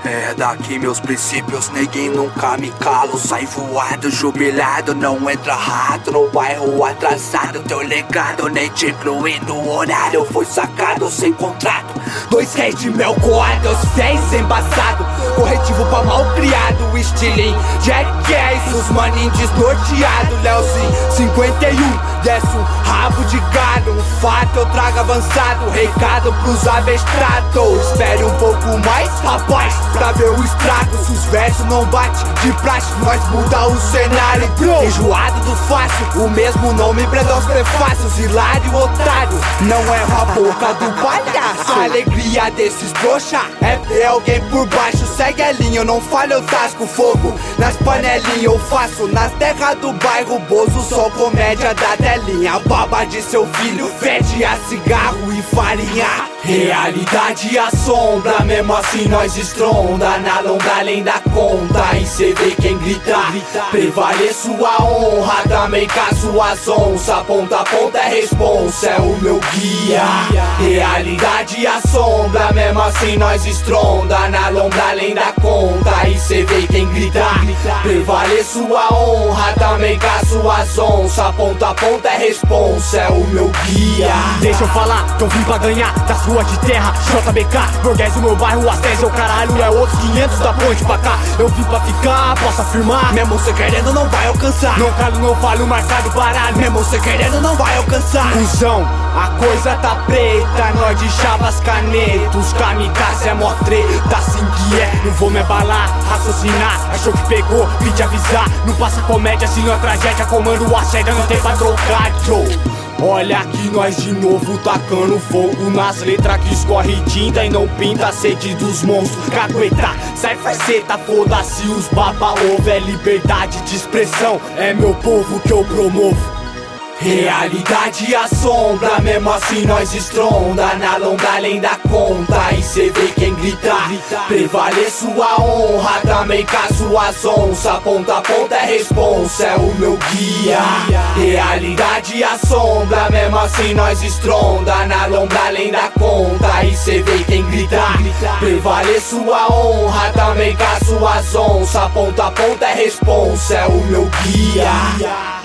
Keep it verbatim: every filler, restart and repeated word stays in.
merda que meus princípios ninguém nunca me calo. Sai voado, jubilado, não entra rato no bairro atrasado. Teu legado nem te incluindo o horário foi sacado sem contrato. Dois reis de mel coado, os fez embaçado. Corretivo pra mal criado, estilinho Jackass, os maninhos desnorteado. Leozinho cinquenta e um, desce um rabo de gado. Um fato eu trago avançado, recado pros abestrados. Espere um pouco mais, rapaz, pra ver o estrago. Se os versos não bate de praxe, nós muda o cenário, bro. Enjoado do fácil, o mesmo nome prende aos prefácios. Hilário, otário, não erra a boca do palhaço. A alegria desses trouxa é ver alguém por baixo. Segue a linha, eu não falho, eu tasco fogo nas panelinhas. Eu faço nas terras do bairro Bozo, só comédia da telinha. A baba de seu filho fede a cigarro e farinha. Realidade e a sombra, mesmo assim nós estronda. Na longa além da conta, e cê vê quem grita. Prevaleço a honra, também com as suas onças. Ponta a ponta é responsa, é o meu guia. Realidade e a sombra, mesmo assim nós estronda. Na longa além da conta, e cê vê quem grita. Prevaleço a honra, também com as suas onças. Ponta a ponta é responsa, é o meu guia. Deixa eu falar que eu vim pra ganhar das ruas de terra, J B K, burguês do meu bairro, Astésia, o caralho é outros quinhentos da ponte pra cá. Eu vim pra ficar, posso afirmar, mesmo cê querendo não vai alcançar. Não calo, não falho, marcado, baralho, mesmo cê querendo não vai alcançar. Cusão, a coisa tá preta, nós de chavas canetas. Os kamikaze é mó treta, assim que é, não vou me abalar, raciocinar. Achou que pegou, vim te avisar. Não passa comédia, se não é tragédia. Comando a séria, não tem pra trocar, Joe. Olha aqui nós de novo tacando fogo nas letras que escorre tinta e não pinta a sede dos monstros. Cagueta, sai faceta, foda-se os baba-ovo. É liberdade de expressão, é meu povo que eu promovo. Realidade e a sombra, mesmo assim nós estronda. Na longa além da conta, e cê vê quem grita. Prevaleço a honra, também com as suas onças. Ponta a ponta é responsa, é o meu guia. Realidade e a sombra, mesmo assim nós estronda. Na longa além da conta, e cê vê quem grita. Prevaleço a honra, também com as suas onças. Ponta a ponta é responsa, é o meu guia.